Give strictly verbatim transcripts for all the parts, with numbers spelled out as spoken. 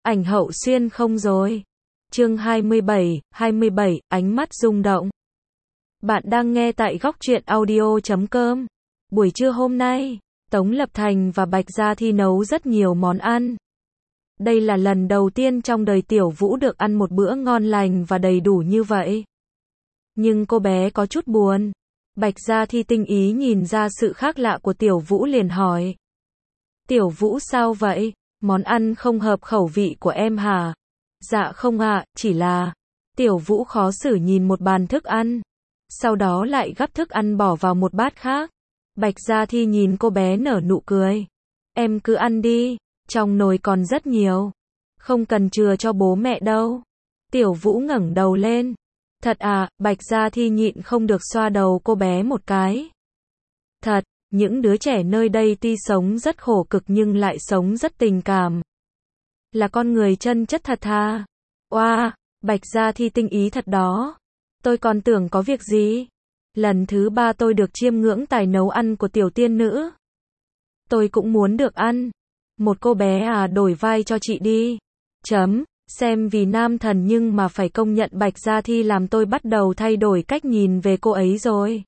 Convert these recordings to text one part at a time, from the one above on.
ảnh Hậu Xuyên không rồi. Chương hai mươi bảy, hai mươi bảy, ánh mắt rung động. Bạn đang nghe tại góc truyện audio chấm com. Buổi trưa hôm nay, Tống Lập Thành và Bạch Gia Thi nấu rất nhiều món ăn. Đây là lần đầu tiên trong đời Tiểu Vũ được ăn một bữa ngon lành và đầy đủ như vậy. Nhưng cô bé có chút buồn. Bạch Gia Thi tinh ý nhìn ra sự khác lạ của Tiểu Vũ liền hỏi. Tiểu Vũ sao vậy? Món ăn không hợp khẩu vị của em hả? Dạ không ạ, chỉ là... Tiểu Vũ khó xử nhìn một bàn thức ăn. Sau đó lại gắp thức ăn bỏ vào một bát khác. Bạch Gia Thi nhìn cô bé nở nụ cười. Em cứ ăn đi, trong nồi còn rất nhiều. Không cần chừa cho bố mẹ đâu. Tiểu Vũ ngẩng đầu lên. Thật à, Bạch Gia Thi nhịn không được xoa đầu cô bé một cái. Thật, những đứa trẻ nơi đây tuy sống rất khổ cực nhưng lại sống rất tình cảm. Là con người chân chất thật thà. Oa, wow, Bạch Gia Thi tinh ý thật đó. Tôi còn tưởng có việc gì. Lần thứ ba tôi được chiêm ngưỡng tài nấu ăn của tiểu tiên nữ. Tôi cũng muốn được ăn. Một cô bé à, đổi vai cho chị đi. Chấm, xem vì nam thần nhưng mà phải công nhận Bạch Gia Thi làm tôi bắt đầu thay đổi cách nhìn về cô ấy rồi.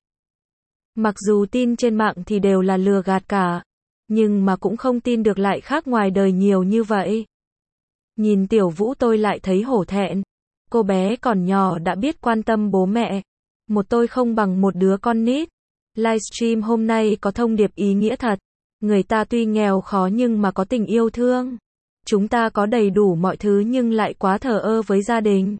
Mặc dù tin trên mạng thì đều là lừa gạt cả, nhưng mà cũng không tin được lại khác ngoài đời nhiều như vậy. Nhìn Tiểu Vũ tôi lại thấy hổ thẹn. Cô bé còn nhỏ đã biết quan tâm bố mẹ. Một tôi không bằng một đứa con nít. Livestream hôm nay có thông điệp ý nghĩa thật. Người ta tuy nghèo khó nhưng mà có tình yêu thương. Chúng ta có đầy đủ mọi thứ nhưng lại quá thờ ơ với gia đình.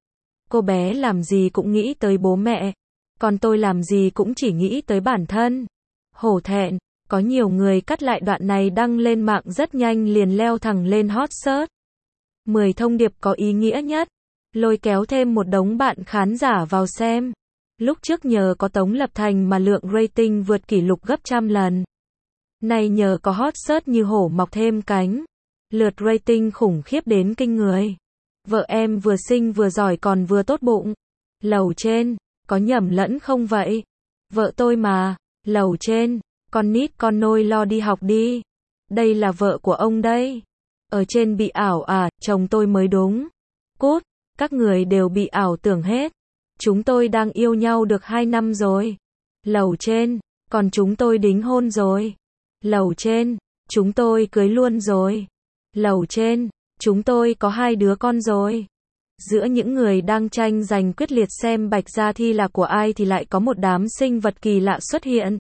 Cô bé làm gì cũng nghĩ tới bố mẹ. Còn tôi làm gì cũng chỉ nghĩ tới bản thân. Hổ thẹn, có nhiều người cắt lại đoạn này đăng lên mạng rất nhanh liền leo thẳng lên hot search. mười thông điệp có ý nghĩa nhất. Lôi kéo thêm một đống bạn khán giả vào xem. Lúc trước nhờ có Tống Lập Thành mà lượng rating vượt kỷ lục gấp trăm lần. Nay nhờ có hot search như hổ mọc thêm cánh. Lượt rating khủng khiếp đến kinh người. Vợ em vừa xinh vừa giỏi còn vừa tốt bụng. Lầu trên, có nhầm lẫn không vậy? Vợ tôi mà. Lầu trên, con nít con nôi lo đi học đi. Đây là vợ của ông đây. Ở trên bị ảo à, chồng tôi mới đúng. Cút, các người đều bị ảo tưởng hết. Chúng tôi đang yêu nhau được hai năm rồi. Lầu trên, còn chúng tôi đính hôn rồi. Lầu trên, chúng tôi cưới luôn rồi. Lầu trên, chúng tôi có hai đứa con rồi. Giữa những người đang tranh giành quyết liệt xem Bạch Gia Thi là của ai thì lại có một đám sinh vật kỳ lạ xuất hiện.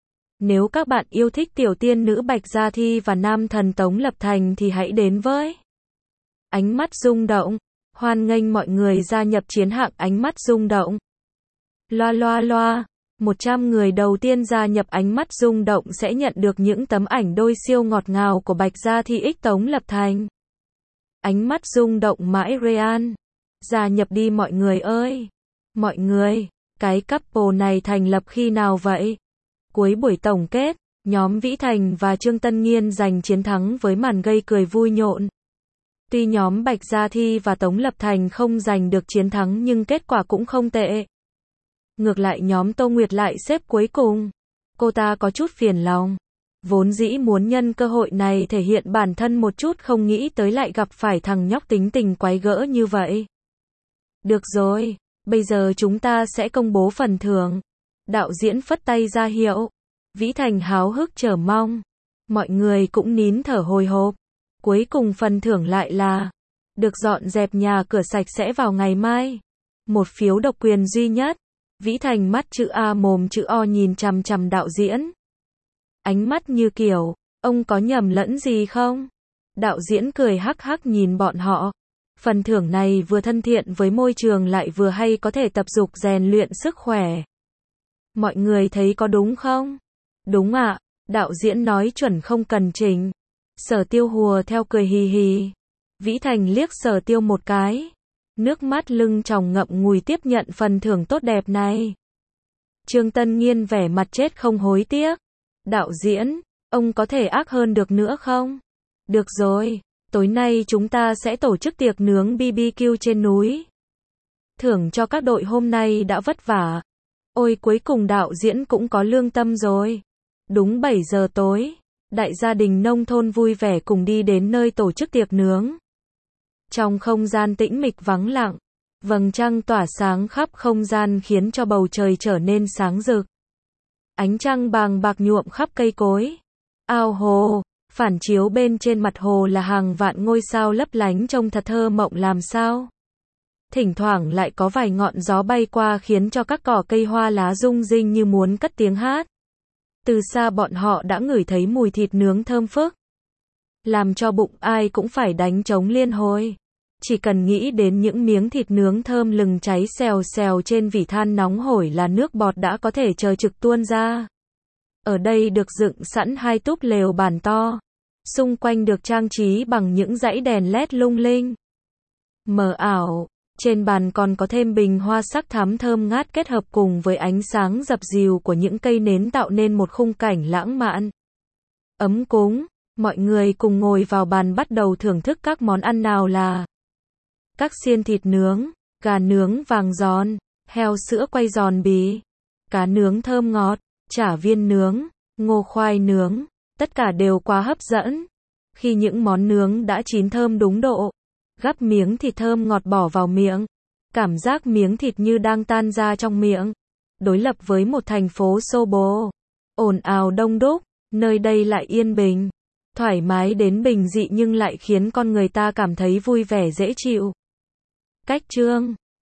Nếu các bạn yêu thích tiểu tiên nữ Bạch Gia Thi và nam thần Tống Lập Thành thì hãy đến với Ánh mắt rung động. Hoan nghênh mọi người gia nhập chiến hạng Ánh mắt rung động. Loa loa loa, một trăm người đầu tiên gia nhập Ánh mắt rung động sẽ nhận được những tấm ảnh đôi siêu ngọt ngào của Bạch Gia Thi x Tống Lập Thành. Ánh mắt rung động mãi Real. Gia nhập đi mọi người ơi. Mọi người, cái couple này thành lập khi nào vậy? Cuối buổi tổng kết, nhóm Vĩ Thành và Trương Tân Nghiên giành chiến thắng với màn gây cười vui nhộn. Tuy nhóm Bạch Gia Thi và Tống Lập Thành không giành được chiến thắng nhưng kết quả cũng không tệ. Ngược lại nhóm Tô Nguyệt lại xếp cuối cùng. Cô ta có chút phiền lòng. Vốn dĩ muốn nhân cơ hội này thể hiện bản thân một chút không nghĩ tới lại gặp phải thằng nhóc tính tình quái gỡ như vậy. Được rồi, bây giờ chúng ta sẽ công bố phần thưởng. Đạo diễn phất tay ra hiệu. Vĩ Thành háo hức chờ mong. Mọi người cũng nín thở hồi hộp. Cuối cùng phần thưởng lại là được dọn dẹp nhà cửa sạch sẽ vào ngày mai. Một phiếu độc quyền duy nhất. Vĩ Thành mắt chữ A mồm chữ O nhìn chằm chằm đạo diễn. Ánh mắt như kiểu, ông có nhầm lẫn gì không? Đạo diễn cười hắc hắc nhìn bọn họ. Phần thưởng này vừa thân thiện với môi trường lại vừa hay có thể tập dục rèn luyện sức khỏe. Mọi người thấy có đúng không? Đúng ạ, đạo diễn nói chuẩn không cần chỉnh. Sở Tiêu hùa theo cười hì hì. Vĩ Thành liếc Sở Tiêu một cái. Nước mắt lưng tròng ngậm ngùi tiếp nhận phần thưởng tốt đẹp này. Trương Tân Nghiên vẻ mặt chết không hối tiếc. Đạo diễn, ông có thể ác hơn được nữa không? Được rồi, tối nay chúng ta sẽ tổ chức tiệc nướng bê bê kiu trên núi. Thưởng cho các đội hôm nay đã vất vả. Ôi cuối cùng đạo diễn cũng có lương tâm rồi. Đúng bảy giờ tối. Đại gia đình nông thôn vui vẻ cùng đi đến nơi tổ chức tiệc nướng. Trong không gian tĩnh mịch vắng lặng, vầng trăng tỏa sáng khắp không gian khiến cho bầu trời trở nên sáng rực. Ánh trăng bàng bạc nhuộm khắp cây cối, ao hồ, phản chiếu bên trên mặt hồ là hàng vạn ngôi sao lấp lánh trông thật thơ mộng làm sao. Thỉnh thoảng lại có vài ngọn gió bay qua khiến cho các cỏ cây hoa lá rung rinh như muốn cất tiếng hát. Từ xa bọn họ đã ngửi thấy mùi thịt nướng thơm phức, làm cho bụng ai cũng phải đánh trống liên hồi. Chỉ cần nghĩ đến những miếng thịt nướng thơm lừng cháy xèo xèo trên vỉ than nóng hổi là nước bọt đã có thể chờ trực tuôn ra. Ở đây được dựng sẵn hai túp lều bàn to, xung quanh được trang trí bằng những dãy đèn led lung linh, mờ ảo. Trên bàn còn có thêm bình hoa sắc thắm thơm ngát kết hợp cùng với ánh sáng dập dìu của những cây nến tạo nên một khung cảnh lãng mạn, ấm cúng. Mọi người cùng ngồi vào bàn bắt đầu thưởng thức các món ăn nào là các xiên thịt nướng, gà nướng vàng giòn, heo sữa quay giòn bì, cá nướng thơm ngọt, chả viên nướng, ngô khoai nướng, tất cả đều quá hấp dẫn. Khi những món nướng đã chín thơm đúng độ, gắp miếng thịt thơm ngọt bỏ vào miệng, cảm giác miếng thịt như đang tan ra trong miệng. Đối lập với một thành phố xô bồ, ồn ào đông đúc, nơi đây lại yên bình, thoải mái đến bình dị nhưng lại khiến con người ta cảm thấy vui vẻ dễ chịu. Cách chương